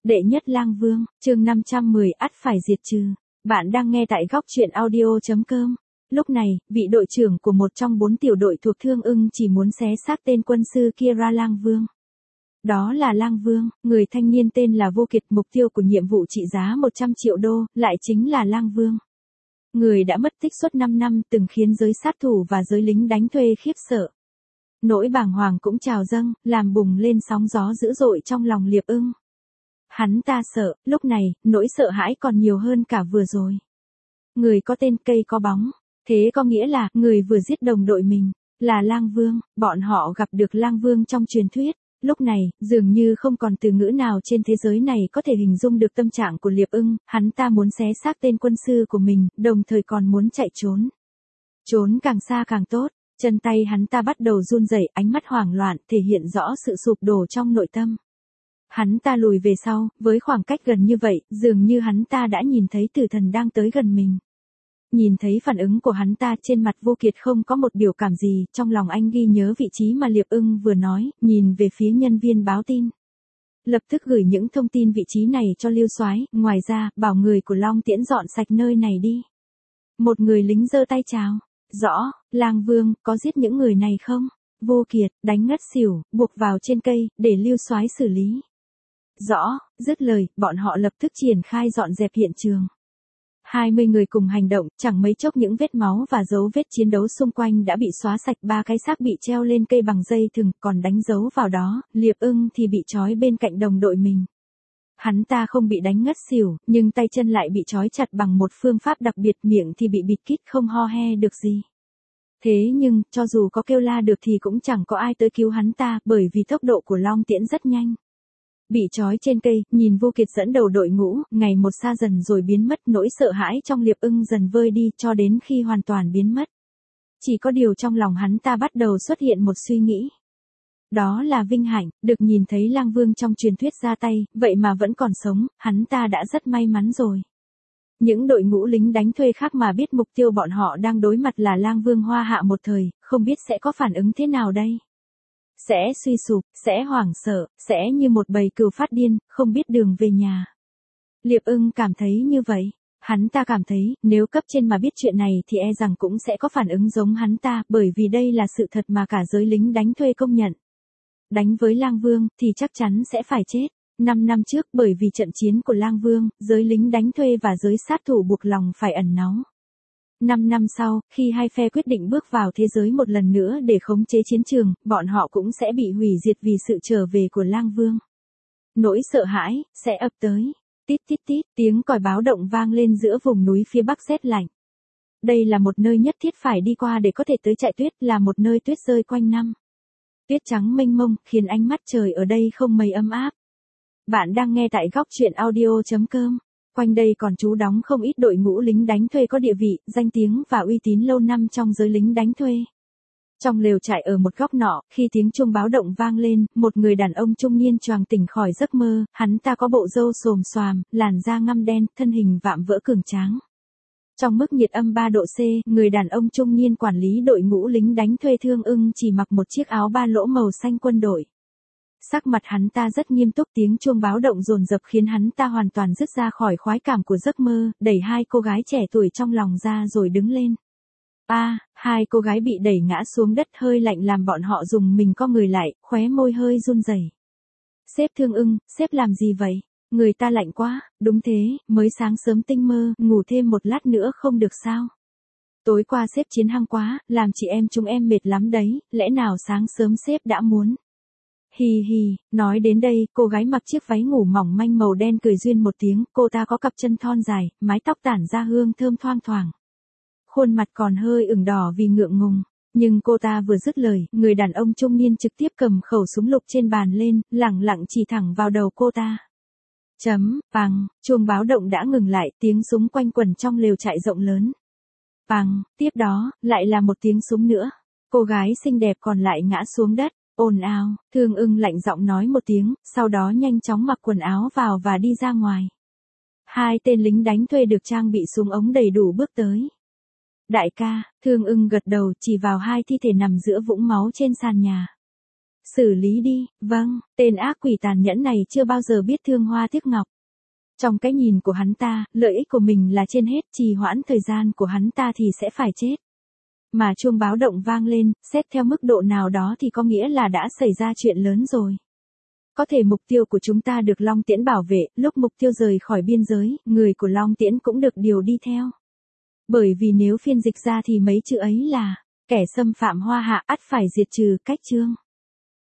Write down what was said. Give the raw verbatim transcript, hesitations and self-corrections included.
Đệ nhất lang vương, chương năm trăm mười ắt phải diệt trừ. Bạn đang nghe tại góc truyện audio.com. Lúc này, vị đội trưởng của một trong bốn tiểu đội thuộc Thương Ưng chỉ muốn xé xác tên quân sư kia ra lang vương. Đó là lang vương, người thanh niên tên là Vô Kiệt, mục tiêu của nhiệm vụ trị giá một trăm triệu đô, lại chính là lang vương. Người đã mất tích suốt năm năm từng khiến giới sát thủ và giới lính đánh thuê khiếp sợ. Nỗi bàng hoàng cũng trào dâng, làm bùng lên sóng gió dữ dội trong lòng Liệp Ưng. Hắn ta sợ, lúc này, nỗi sợ hãi còn nhiều hơn cả vừa rồi. Người có tên cây có bóng, thế có nghĩa là, người vừa giết đồng đội mình, là lang vương, bọn họ gặp được lang vương trong truyền thuyết. Lúc này, dường như không còn từ ngữ nào trên thế giới này có thể hình dung được tâm trạng của Liệp Ưng, hắn ta muốn xé xác tên quân sư của mình, đồng thời còn muốn chạy trốn. Trốn càng xa càng tốt, chân tay hắn ta bắt đầu run rẩy, ánh mắt hoảng loạn, thể hiện rõ sự sụp đổ trong nội tâm. Hắn ta lùi về sau, với khoảng cách gần như vậy, dường như hắn ta đã nhìn thấy tử thần đang tới gần mình. Nhìn thấy phản ứng của hắn ta, trên mặt Vô Kiệt không có một biểu cảm gì, trong lòng anh ghi nhớ vị trí mà Liệp Ưng vừa nói, nhìn về phía nhân viên báo tin. Lập tức gửi những thông tin vị trí này cho Lưu Soái, ngoài ra, bảo người của Long Tiễn dọn sạch nơi này đi. Một người lính giơ tay chào. Rõ, lang vương, có giết những người này không? Vô Kiệt, đánh ngất xỉu, buộc vào trên cây, để Lưu Soái xử lý. Rõ, dứt lời, bọn họ lập tức triển khai dọn dẹp hiện trường. hai mươi người cùng hành động, chẳng mấy chốc những vết máu và dấu vết chiến đấu xung quanh đã bị xóa sạch, ba cái xác bị treo lên cây bằng dây thừng, còn đánh dấu vào đó, Liệp Ưng thì bị trói bên cạnh đồng đội mình. Hắn ta không bị đánh ngất xỉu, nhưng tay chân lại bị trói chặt bằng một phương pháp đặc biệt, miệng thì bị bịt kín không ho he được gì. Thế nhưng, cho dù có kêu la được thì cũng chẳng có ai tới cứu hắn ta, bởi vì tốc độ của Long Tiễn rất nhanh. Bị trói trên cây, nhìn Vô Kiệt dẫn đầu đội ngũ, ngày một xa dần rồi biến mất, nỗi sợ hãi trong Liệp Ưng dần vơi đi, cho đến khi hoàn toàn biến mất. Chỉ có điều trong lòng hắn ta bắt đầu xuất hiện một suy nghĩ. Đó là vinh hạnh, được nhìn thấy lang vương trong truyền thuyết ra tay, vậy mà vẫn còn sống, hắn ta đã rất may mắn rồi. Những đội ngũ lính đánh thuê khác mà biết mục tiêu bọn họ đang đối mặt là lang vương Hoa Hạ một thời, không biết sẽ có phản ứng thế nào đây? Sẽ suy sụp, sẽ hoảng sợ, sẽ như một bầy cừu phát điên, không biết đường về nhà. Liệp Ưng cảm thấy như vậy. Hắn ta cảm thấy, nếu cấp trên mà biết chuyện này thì e rằng cũng sẽ có phản ứng giống hắn ta, bởi vì đây là sự thật mà cả giới lính đánh thuê công nhận. Đánh với lang vương, thì chắc chắn sẽ phải chết. Năm năm trước, bởi vì trận chiến của lang vương, giới lính đánh thuê và giới sát thủ buộc lòng phải ẩn náu. Năm năm sau, khi hai phe quyết định bước vào thế giới một lần nữa để khống chế chiến trường, bọn họ cũng sẽ bị hủy diệt vì sự trở về của lang vương. Nỗi sợ hãi, sẽ ập tới. Tít tít tít, tiếng còi báo động vang lên giữa vùng núi phía bắc rét lạnh. Đây là một nơi nhất thiết phải đi qua để có thể tới Trại Tuyết, là một nơi tuyết rơi quanh năm. Tuyết trắng mênh mông, khiến ánh mắt trời ở đây không mấy ấm áp. Bạn đang nghe tại góc truyện audio.com. Quanh đây còn trú đóng không ít đội ngũ lính đánh thuê có địa vị, danh tiếng và uy tín lâu năm trong giới lính đánh thuê. Trong lều trại ở một góc nọ, khi tiếng chuông báo động vang lên, một người đàn ông trung niên choàng tỉnh khỏi giấc mơ, hắn ta có bộ râu xồm xoàm, làn da ngăm đen, thân hình vạm vỡ cường tráng. Trong mức nhiệt âm ba độ C, người đàn ông trung niên quản lý đội ngũ lính đánh thuê Thương Ưng chỉ mặc một chiếc áo ba lỗ màu xanh quân đội. Sắc mặt hắn ta rất nghiêm túc, tiếng chuông báo động dồn dập khiến hắn ta hoàn toàn dứt ra khỏi khoái cảm của giấc mơ, đẩy hai cô gái trẻ tuổi trong lòng ra rồi đứng lên. A, à, hai cô gái bị đẩy ngã xuống đất, hơi lạnh làm bọn họ dùng mình co người lại, khóe môi hơi run rẩy. Sếp Thương Ưng, sếp làm gì vậy? Người ta lạnh quá, đúng thế, mới sáng sớm tinh mơ, ngủ thêm một lát nữa không được sao? Tối qua sếp chiến hăng quá, làm chị em chúng em mệt lắm đấy, lẽ nào sáng sớm sếp đã muốn? Hì hì, nói đến đây, cô gái mặc chiếc váy ngủ mỏng manh màu đen cười duyên một tiếng, cô ta có cặp chân thon dài, mái tóc tản ra hương thơm thoang thoảng. Khuôn mặt còn hơi ửng đỏ vì ngượng ngùng, nhưng cô ta vừa dứt lời, người đàn ông trung niên trực tiếp cầm khẩu súng lục trên bàn lên, lẳng lặng chỉ thẳng vào đầu cô ta. Chấm, bằng, chuông báo động đã ngừng lại, tiếng súng quanh quẩn trong lều trại rộng lớn. Bằng, tiếp đó, lại là một tiếng súng nữa. Cô gái xinh đẹp còn lại ngã xuống đất. Ồn ào, Thương Ưng lạnh giọng nói một tiếng, sau đó nhanh chóng mặc quần áo vào và đi ra ngoài. Hai tên lính đánh thuê được trang bị súng ống đầy đủ bước tới. Đại ca, Thương Ưng gật đầu chỉ vào hai thi thể nằm giữa vũng máu trên sàn nhà. Xử lý đi, vâng, tên ác quỷ tàn nhẫn này chưa bao giờ biết thương hoa tiếc ngọc. Trong cái nhìn của hắn ta, lợi ích của mình là trên hết, trì hoãn thời gian của hắn ta thì sẽ phải chết. Mà chuông báo động vang lên, xét theo mức độ nào đó thì có nghĩa là đã xảy ra chuyện lớn rồi. Có thể mục tiêu của chúng ta được Long Tiễn bảo vệ, lúc mục tiêu rời khỏi biên giới, người của Long Tiễn cũng được điều đi theo. Bởi vì nếu phiên dịch ra thì mấy chữ ấy là, kẻ xâm phạm Hoa Hạ ắt phải diệt trừ, cách chương.